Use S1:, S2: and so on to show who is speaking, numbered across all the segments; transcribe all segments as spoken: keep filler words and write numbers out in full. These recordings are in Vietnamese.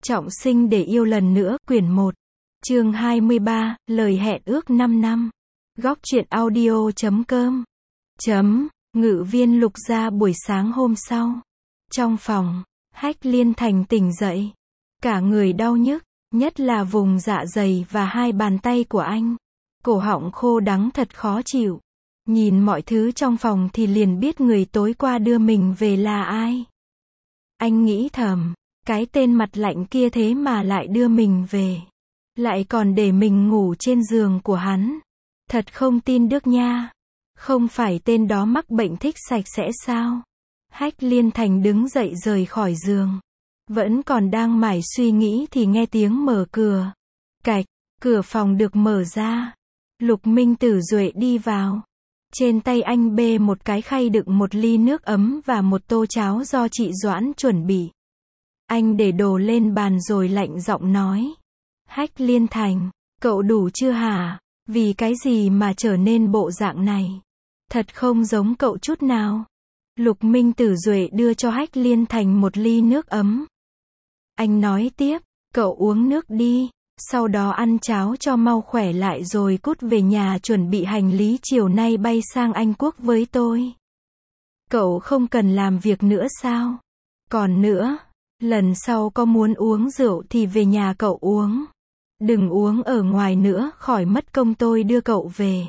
S1: Trọng sinh để yêu lần nữa, quyển một. Chương hai mươi ba, lời hẹn ước năm năm. Góc truyện audio chấm com. Chấm, ngự viên Lục Gia buổi sáng hôm sau. Trong phòng, Hách Liên Thành tỉnh dậy. Cả người đau nhức, nhất là vùng dạ dày và hai bàn tay của anh. Cổ họng khô đắng thật khó chịu. Nhìn mọi thứ trong phòng thì liền biết người tối qua đưa mình về là ai. Anh nghĩ thầm, cái tên mặt lạnh kia thế mà lại đưa mình về. Lại còn để mình ngủ trên giường của hắn. Thật không tin được nha. Không phải tên đó mắc bệnh thích sạch sẽ sao? Hách Liên Thành đứng dậy rời khỏi giường. Vẫn còn đang mải suy nghĩ thì nghe tiếng mở cửa. Cạch, cửa phòng được mở ra. Lục Minh Tử Duệ đi vào. Trên tay anh bê một cái khay đựng một ly nước ấm và một tô cháo do chị Doãn chuẩn bị. Anh để đồ lên bàn rồi lạnh giọng nói. Hách Liên Thành, cậu đủ chưa hả? Vì cái gì mà trở nên bộ dạng này? Thật không giống cậu chút nào. Lục Minh Tử Duệ đưa cho Hách Liên Thành một ly nước ấm. Anh nói tiếp, cậu uống nước đi, sau đó ăn cháo cho mau khỏe lại rồi cút về nhà chuẩn bị hành lý chiều nay bay sang Anh Quốc với tôi. Cậu không cần làm việc nữa sao? Còn nữa, lần sau có muốn uống rượu thì về nhà cậu uống. Đừng uống ở ngoài nữa, khỏi mất công tôi đưa cậu về.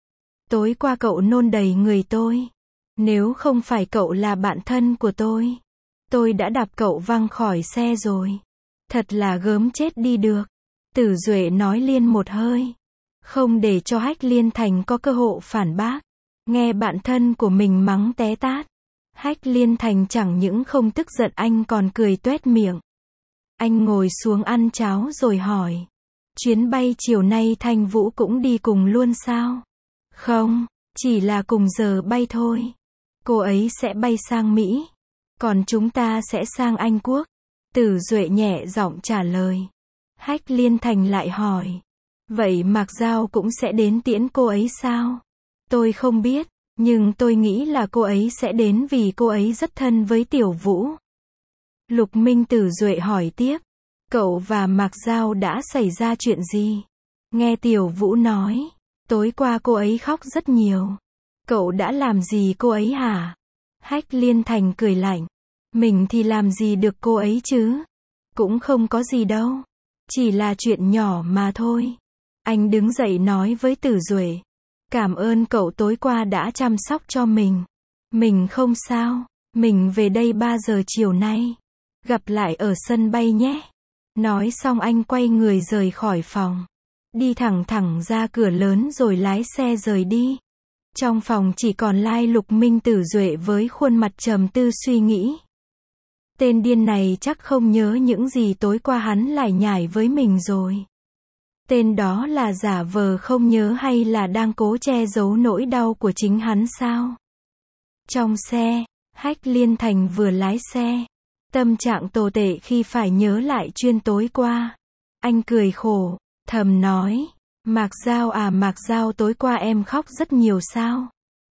S1: Tối qua cậu nôn đầy người tôi. Nếu không phải cậu là bạn thân của tôi, tôi đã đạp cậu văng khỏi xe rồi. Thật là gớm chết đi được. Tử Duệ nói liên một hơi. Không để cho Hách Liên Thành có cơ hội phản bác. Nghe bạn thân của mình mắng té tát. Hách Liên Thành chẳng những không tức giận anh còn cười tuét miệng. Anh ngồi xuống ăn cháo rồi hỏi. Chuyến bay chiều nay Thanh Vũ cũng đi cùng luôn sao? Không, chỉ là cùng giờ bay thôi. Cô ấy sẽ bay sang Mỹ. Còn chúng ta sẽ sang Anh Quốc. Tử Duệ nhẹ giọng trả lời. Hách Liên Thành lại hỏi. Vậy Mạc Giao cũng sẽ đến tiễn cô ấy sao? Tôi không biết, nhưng tôi nghĩ là cô ấy sẽ đến vì cô ấy rất thân với Tiểu Vũ. Lục Minh Tử Duệ hỏi tiếp. Cậu và Mạc Giao đã xảy ra chuyện gì? Nghe Tiểu Vũ nói, tối qua cô ấy khóc rất nhiều. Cậu đã làm gì cô ấy hả? Hách Liên Thành cười lạnh. Mình thì làm gì được cô ấy chứ? Cũng không có gì đâu. Chỉ là chuyện nhỏ mà thôi. Anh đứng dậy nói với Tử Duệ. Cảm ơn cậu tối qua đã chăm sóc cho mình. Mình không sao. Mình về đây ba giờ chiều nay. Gặp lại ở sân bay nhé. Nói xong anh quay người rời khỏi phòng. Đi thẳng thẳng ra cửa lớn rồi lái xe rời đi. Trong phòng chỉ còn lại Lục Minh Tử Duệ với khuôn mặt trầm tư suy nghĩ. Tên điên này chắc không nhớ những gì tối qua hắn lải nhải với mình rồi. Tên đó là giả vờ không nhớ hay là đang cố che giấu nỗi đau của chính hắn sao? Trong xe, Hách Liên Thành vừa lái xe. Tâm trạng tồi tệ khi phải nhớ lại chuyện tối qua. Anh cười khổ, thầm nói. Mạc Giao à Mạc Giao tối qua em khóc rất nhiều sao?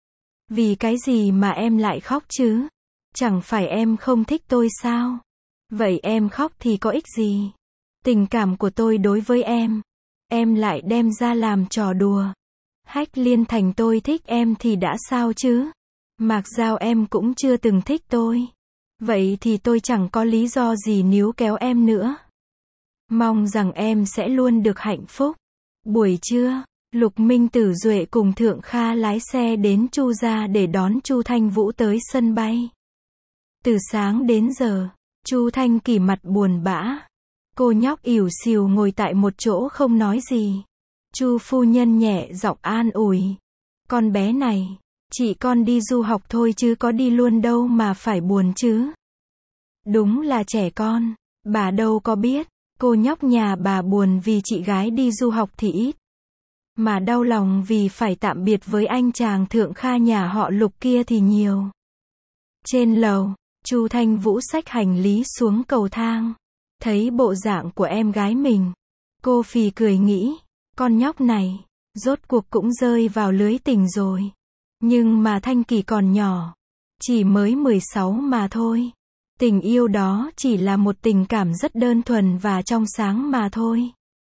S1: Vì cái gì mà em lại khóc chứ? Chẳng phải em không thích tôi sao? Vậy em khóc thì có ích gì? Tình cảm của tôi đối với em, em lại đem ra làm trò đùa. Hách Liên Thành tôi thích em thì đã sao chứ? Mạc Giao em cũng chưa từng thích tôi. Vậy thì tôi chẳng có lý do gì níu kéo em nữa. Mong rằng em sẽ luôn được hạnh phúc. Buổi trưa, Lục Minh Tử Duệ cùng Thượng Kha lái xe đến Chu gia để đón Chu Thanh Vũ tới sân bay. Từ sáng đến giờ, Chu Thanh Kỳ mặt buồn bã. Cô nhóc ỉu xìu ngồi tại một chỗ không nói gì. Chu phu nhân nhẹ giọng an ủi. Con bé này, chỉ con đi du học thôi chứ có đi luôn đâu mà phải buồn chứ. Đúng là trẻ con, bà đâu có biết. Cô nhóc nhà bà buồn vì chị gái đi du học thì ít. Mà đau lòng vì phải tạm biệt với anh chàng Thượng Kha nhà họ Lục kia thì nhiều. Trên lầu, Chu Thanh Vũ xách hành lý xuống cầu thang. Thấy bộ dạng của em gái mình. Cô phì cười nghĩ. Con nhóc này, rốt cuộc cũng rơi vào lưới tình rồi. Nhưng mà Thanh Kỳ còn nhỏ. Chỉ mới mười sáu mà thôi. Tình yêu đó chỉ là một tình cảm rất đơn thuần và trong sáng mà thôi.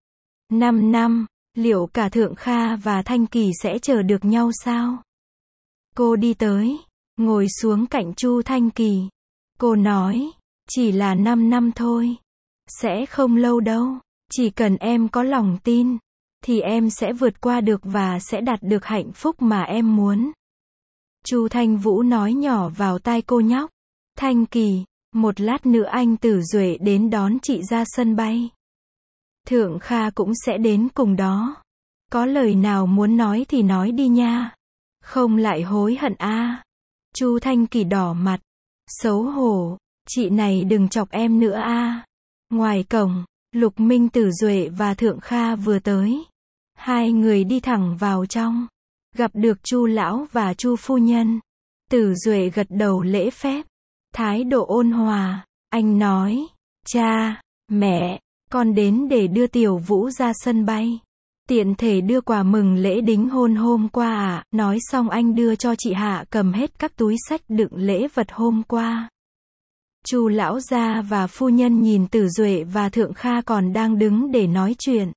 S1: Năm năm, liệu cả Thượng Kha và Thanh Kỳ sẽ chờ được nhau sao? Cô đi tới, ngồi xuống cạnh Chu Thanh Kỳ. Cô nói, chỉ là năm năm thôi. Sẽ không lâu đâu. Chỉ cần em có lòng tin, thì em sẽ vượt qua được và sẽ đạt được hạnh phúc mà em muốn. Chu Thanh Vũ nói nhỏ vào tai cô nhóc. Thanh Kỳ, một lát nữa anh Tử Duệ đến đón chị ra sân bay. Thượng Kha cũng sẽ đến cùng đó. Có lời nào muốn nói thì nói đi nha. Không lại hối hận a. À. Chu Thanh Kỳ đỏ mặt. Xấu hổ, chị này đừng chọc em nữa a. À. Ngoài cổng, Lục Minh Tử Duệ và Thượng Kha vừa tới. Hai người đi thẳng vào trong. Gặp được Chu lão và Chu phu nhân. Tử Duệ gật đầu lễ phép. Thái độ ôn hòa. Anh nói, cha, mẹ, con đến để đưa Tiểu Vũ ra sân bay. Tiện thể đưa quà mừng lễ đính hôn hôm qua à. Nói xong anh đưa cho chị Hạ cầm hết các túi xách đựng lễ vật hôm qua. Chu lão gia và phu nhân nhìn Tử Duệ và Thượng Kha còn đang đứng để nói chuyện.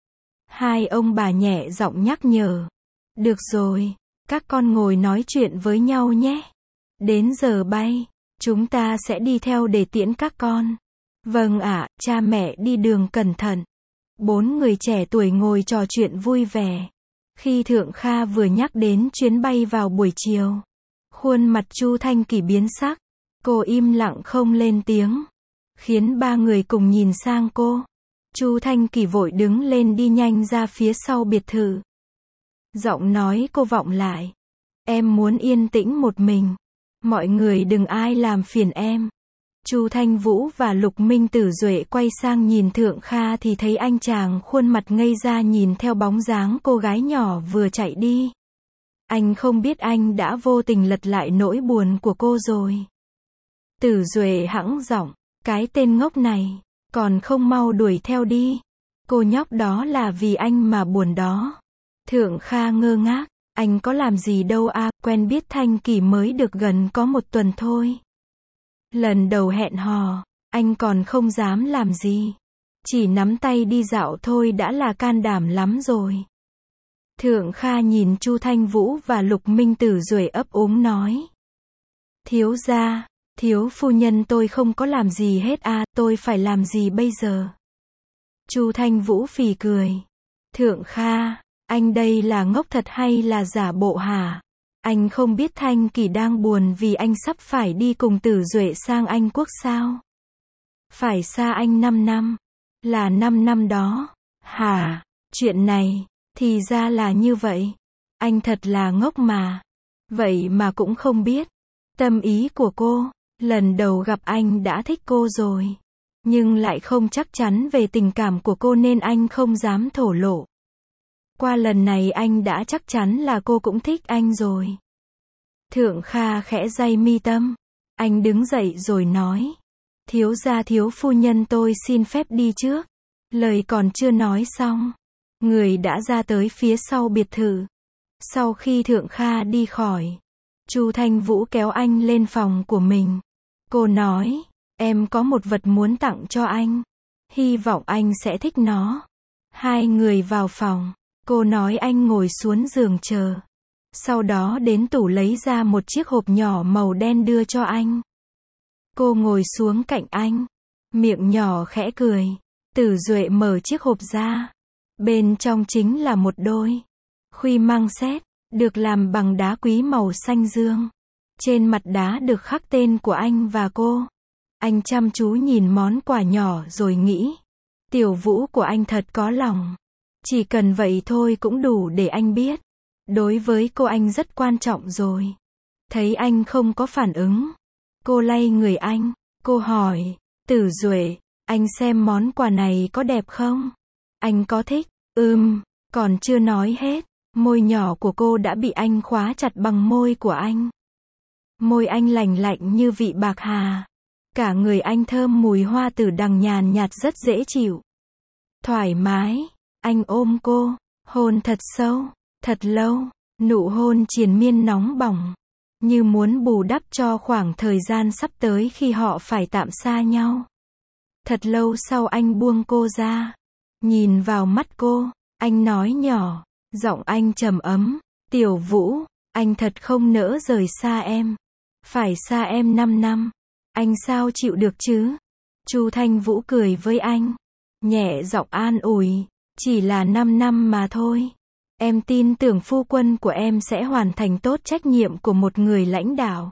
S1: Hai ông bà nhẹ giọng nhắc nhở. Được rồi, các con ngồi nói chuyện với nhau nhé. Đến giờ bay, chúng ta sẽ đi theo để tiễn các con. Vâng ạ, cha mẹ đi đường cẩn thận. Bốn người trẻ tuổi ngồi trò chuyện vui vẻ. Khi Thượng Kha vừa nhắc đến chuyến bay vào buổi chiều, khuôn mặt Chu Thanh Kỳ biến sắc. Cô im lặng không lên tiếng, khiến ba người cùng nhìn sang cô. Chu Thanh Kỳ vội đứng lên đi nhanh ra phía sau biệt thự. Giọng nói cô vọng lại. Em muốn yên tĩnh một mình. Mọi người đừng ai làm phiền em. Chu Thanh Vũ và Lục Minh Tử Duệ quay sang nhìn Thượng Kha thì thấy anh chàng khuôn mặt ngây ra nhìn theo bóng dáng cô gái nhỏ vừa chạy đi. Anh không biết anh đã vô tình lật lại nỗi buồn của cô rồi. Tử Duệ hãng giọng, cái tên ngốc này, còn không mau đuổi theo đi. Cô nhóc đó là vì anh mà buồn đó. Thượng Kha ngơ ngác, anh có làm gì đâu à, quen biết Thanh Kỳ mới được gần có một tuần thôi. Lần đầu hẹn hò, anh còn không dám làm gì. Chỉ nắm tay đi dạo thôi đã là can đảm lắm rồi. Thượng Kha nhìn Chu Thanh Vũ và Lục Minh Tử Duệ ấp úng nói. Thiếu gia, thiếu phu nhân tôi không có làm gì hết à, tôi phải làm gì bây giờ? Chu Thanh Vũ phì cười. Thượng Kha, anh đây là ngốc thật hay là giả bộ hả? Anh không biết Thanh Kỳ đang buồn vì anh sắp phải đi cùng Tử Duệ sang Anh Quốc sao? Phải xa anh năm năm. Là năm năm đó. Hả? Chuyện này, thì ra là như vậy. Anh thật là ngốc mà. Vậy mà cũng không biết. Tâm ý của cô, lần đầu gặp anh đã thích cô rồi. Nhưng lại không chắc chắn về tình cảm của cô nên anh không dám thổ lộ. Qua lần này anh đã chắc chắn là cô cũng thích anh rồi. Thượng Kha khẽ day mi tâm. Anh đứng dậy rồi nói. Thiếu gia thiếu phu nhân tôi xin phép đi trước. Lời còn chưa nói xong. Người đã ra tới phía sau biệt thự. Sau khi Thượng Kha đi khỏi, Chu Thanh Vũ kéo anh lên phòng của mình. Cô nói, em có một vật muốn tặng cho anh. Hy vọng anh sẽ thích nó. Hai người vào phòng. Cô nói anh ngồi xuống giường chờ. Sau đó đến tủ lấy ra một chiếc hộp nhỏ màu đen đưa cho anh. Cô ngồi xuống cạnh anh. Miệng nhỏ khẽ cười. Tử Duệ mở chiếc hộp ra. Bên trong chính là một đôi khuy măng sét, được làm bằng đá quý màu xanh dương. Trên mặt đá được khắc tên của anh và cô. Anh chăm chú nhìn món quà nhỏ rồi nghĩ. Tiểu Vũ của anh thật có lòng. Chỉ cần vậy thôi cũng đủ để anh biết. Đối với cô anh rất quan trọng rồi. Thấy anh không có phản ứng. Cô lay người anh. Cô hỏi. Tử Duệ, anh xem món quà này có đẹp không? Anh có thích? Ừm, còn chưa nói hết. Môi nhỏ của cô đã bị anh khóa chặt bằng môi của anh. Môi anh lành lạnh như vị bạc hà. Cả người anh thơm mùi hoa tử đằng nhàn nhạt rất dễ chịu. Thoải mái. Anh ôm cô. Hôn thật sâu. Thật lâu. Nụ hôn triền miên nóng bỏng. như muốn bù đắp cho khoảng thời gian sắp tới khi họ phải tạm xa nhau. Thật lâu sau anh buông cô ra, nhìn vào mắt cô, anh nói nhỏ, giọng anh trầm ấm, "Tiểu Vũ, anh thật không nỡ rời xa em. Phải xa em năm năm, anh sao chịu được chứ?" Chu Thanh Vũ cười với anh, nhẹ giọng an ủi, "Chỉ là năm năm mà thôi. Em tin tưởng phu quân của em sẽ hoàn thành tốt trách nhiệm của một người lãnh đạo.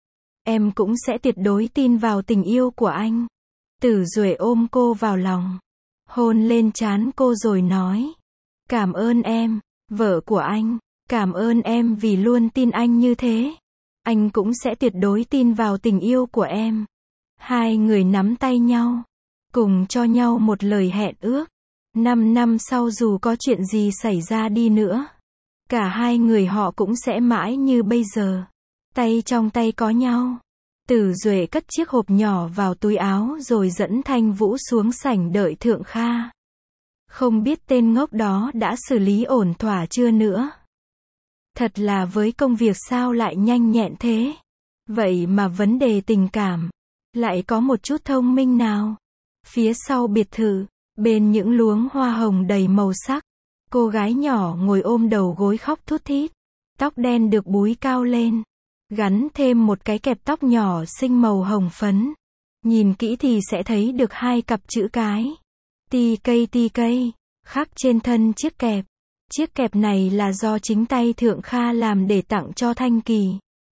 S1: Em cũng sẽ tuyệt đối tin vào tình yêu của anh." Tử Duệ ôm cô vào lòng, hôn lên trán cô rồi nói, "Cảm ơn em, vợ của anh, cảm ơn em vì luôn tin anh như thế. Anh cũng sẽ tuyệt đối tin vào tình yêu của em." Hai người nắm tay nhau, cùng cho nhau một lời hẹn ước. Năm năm sau dù có chuyện gì xảy ra đi nữa, cả hai người họ cũng sẽ mãi như bây giờ, tay trong tay có nhau. Tử Duệ cất chiếc hộp nhỏ vào túi áo rồi dẫn Thanh Vũ xuống sảnh đợi Thượng Kha. Không biết tên ngốc đó đã xử lý ổn thỏa chưa nữa. Thật là với công việc sao lại nhanh nhẹn thế. Vậy mà vấn đề tình cảm lại có một chút thông minh nào. Phía sau biệt thự, bên những luống hoa hồng đầy màu sắc, cô gái nhỏ ngồi ôm đầu gối khóc thút thít. Tóc đen được búi cao lên, gắn thêm một cái kẹp tóc nhỏ xinh màu hồng phấn. Nhìn kỹ thì sẽ thấy được hai cặp chữ cái ti cây ti cây khắc trên thân chiếc kẹp. Chiếc kẹp này là do chính tay Thượng Kha làm để tặng cho Thanh Kỳ.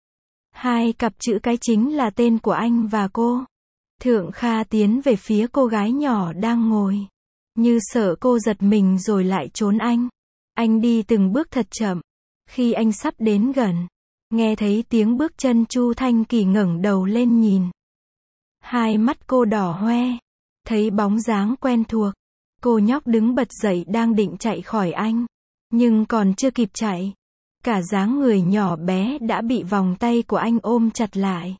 S1: Hai cặp chữ cái chính là tên của anh và cô. Thượng Kha tiến về phía cô gái nhỏ đang ngồi, như sợ cô giật mình rồi lại trốn anh. Anh đi từng bước thật chậm. Khi anh sắp đến gần, nghe thấy tiếng bước chân Chu Thanh Kỳ ngẩng đầu lên nhìn. Hai mắt cô đỏ hoe, thấy bóng dáng quen thuộc. Cô nhóc đứng bật dậy đang định chạy khỏi anh, nhưng còn chưa kịp chạy, cả dáng người nhỏ bé đã bị vòng tay của anh ôm chặt lại.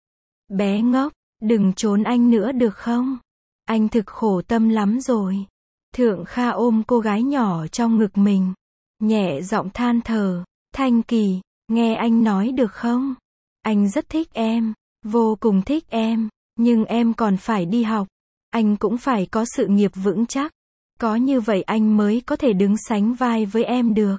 S1: "Bé ngốc, đừng trốn anh nữa được không? Anh thực khổ tâm lắm rồi." Thượng Kha ôm cô gái nhỏ trong ngực mình, nhẹ giọng than thở, "Thanh Kỳ, nghe anh nói được không? Anh rất thích em, vô cùng thích em, nhưng em còn phải đi học. Anh cũng phải có sự nghiệp vững chắc. Có như vậy anh mới có thể đứng sánh vai với em được."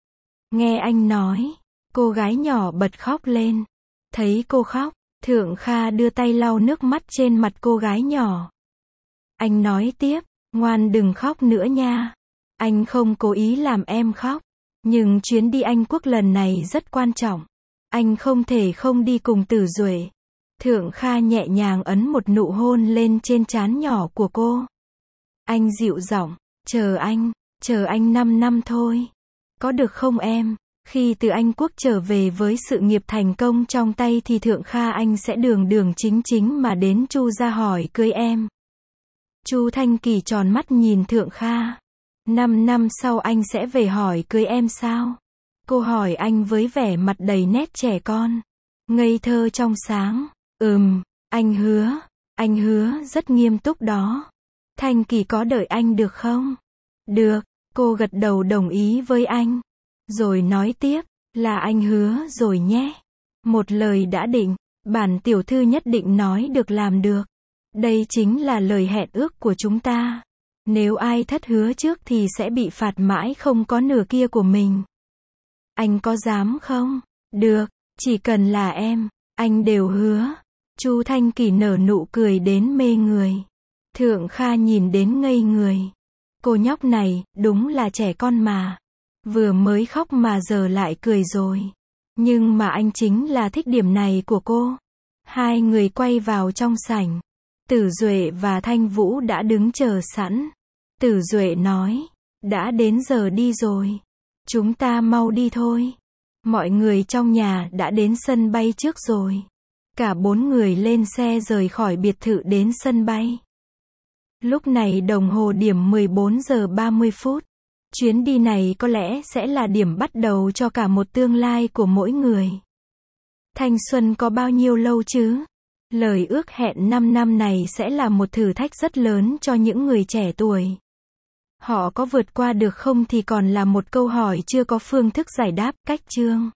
S1: Nghe anh nói, cô gái nhỏ bật khóc lên. Thấy cô khóc, Thượng Kha đưa tay lau nước mắt trên mặt cô gái nhỏ. Anh nói tiếp, "Ngoan đừng khóc nữa nha. Anh không cố ý làm em khóc. Nhưng chuyến đi Anh Quốc lần này rất quan trọng. Anh không thể không đi cùng Tử Duệ." Thượng Kha nhẹ nhàng ấn một nụ hôn lên trên trán nhỏ của cô. Anh dịu giọng, "Chờ anh, chờ anh năm năm thôi. Có được không em?" Khi từ Anh Quốc trở về với sự nghiệp thành công trong tay thì Thượng Kha anh sẽ đường đường chính chính mà đến Chu gia hỏi cưới em. Chu Thanh Kỳ tròn mắt nhìn Thượng Kha. "Năm năm sau anh sẽ về hỏi cưới em sao?" Cô hỏi anh với vẻ mặt đầy nét trẻ con, ngây thơ trong sáng. "Ừm, anh hứa, anh hứa rất nghiêm túc đó. Thanh Kỳ có đợi anh được không?" "Được." Cô gật đầu đồng ý với anh. Rồi nói tiếp, "Là anh hứa rồi nhé. Một lời đã định, bản tiểu thư nhất định nói được làm được. Đây chính là lời hẹn ước của chúng ta. Nếu ai thất hứa trước thì sẽ bị phạt mãi không có nửa kia của mình. Anh có dám không?" "Được, chỉ cần là em, anh đều hứa." Chu Thanh Kỳ nở nụ cười đến mê người. Thượng Kha nhìn đến ngây người. Cô nhóc này, đúng là trẻ con mà. Vừa mới khóc mà giờ lại cười rồi. Nhưng mà anh chính là thích điểm này của cô. Hai người quay vào trong sảnh. Tử Duệ và Thanh Vũ đã đứng chờ sẵn. Tử Duệ nói, "Đã đến giờ đi rồi. Chúng ta mau đi thôi." Mọi người trong nhà đã đến sân bay trước rồi. Cả bốn người lên xe rời khỏi biệt thự đến sân bay. Lúc này đồng hồ điểm mười bốn giờ ba mươi phút. Chuyến đi này có lẽ sẽ là điểm bắt đầu cho cả một tương lai của mỗi người. Thanh xuân có bao nhiêu lâu chứ? Lời ước hẹn năm năm này sẽ là một thử thách rất lớn cho những người trẻ tuổi. Họ có vượt qua được không thì còn là một câu hỏi chưa có phương thức giải đáp. Cách chương